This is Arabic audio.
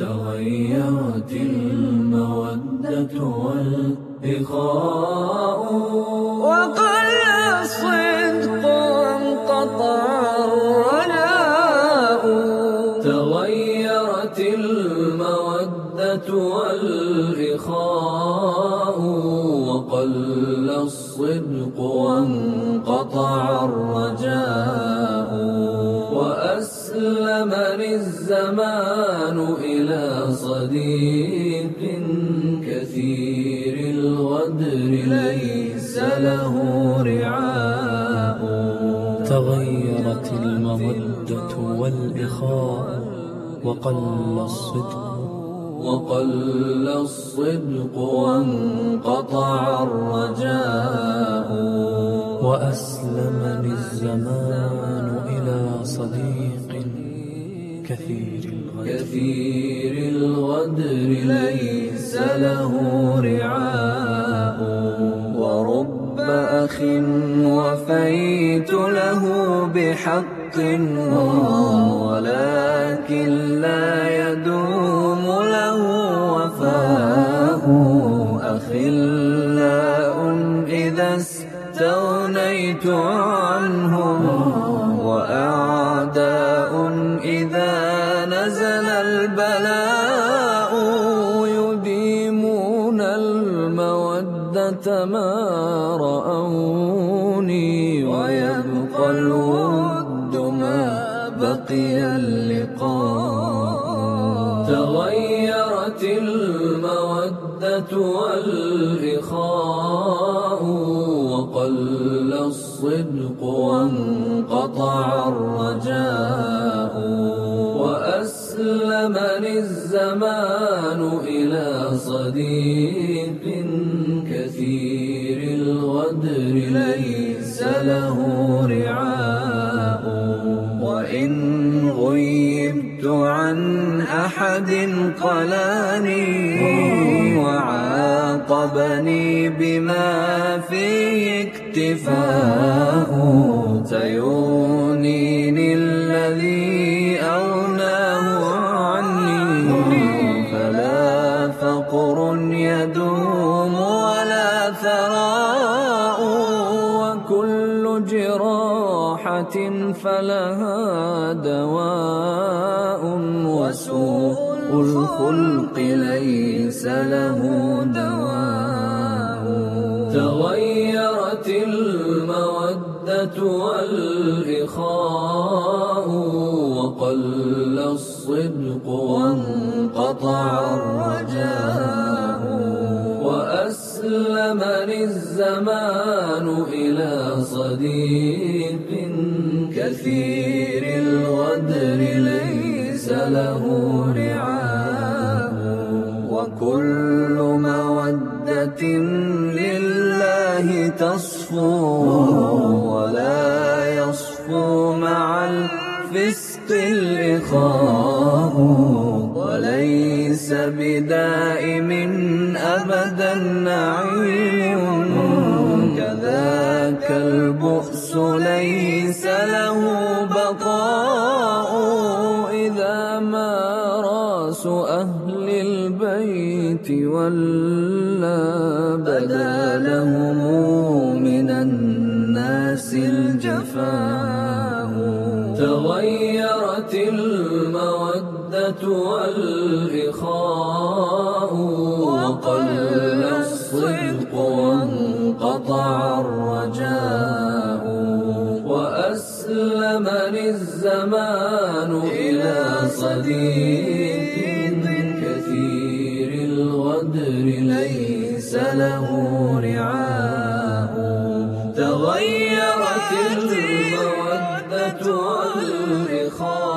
تغيرت المودة والإخاء، وقل الصدق وانقطع الرجاء. تغيرت المودة والإخاء، وقل الصدق وانقطع الرجاء. وأسلمني الزمان إلى صديق كثير الغدر ليس له رعاء. تغيرت المودة والإخاء، وقل الصدق وانقطع الرجاء. وأسلمني الزمان إلى صديق كثير الغدر ليس له رعاء. ورب أخ وفيت له بحق، ولكن لا يدوم له وفاء. أخلاء إذا استغنيت عنهم، وأعداء إذا نزل البلاء. يديمون المودة ما رأوني، ويبقى الود ما بقي اللقاء. تغيرت المودة والإخاء، وقل الصدق وانقطع الرجاء. وأسلمني الزمان إلى صديق كثير الغدر ليس له رعاء. وإن غيبت عن أحد قلاني، وعاقبني بما فيه اكتفاء. سيغنيني الذي أغناه عني، فلا فقر يدوم ولا ثراء. وكل جراحة فلها دواء، وسوء الخلق ليس له دواء. تغيرت المودة والإخاء، وقل الصدق وانقطع الرجاء. وأسلمني الزمان إلى صديق كثير الغدر ليس له رعاء. وكل مودة لله تصفو، ولا يصفو مع الفسق الإخاء. وليس بدائم أبدا نعيم، كذاك البؤس ليس له بقاء. إذا ما راس أهل البيت ولا بدا لهم من الناس الجفاء. تغيرت المودة والإخاء، وقل الصدق وانقطع الرجاء. وأسلمني الزمان إلى صديق كثير الغدر ليس له رعاء. تغيرت المودة والإخاء،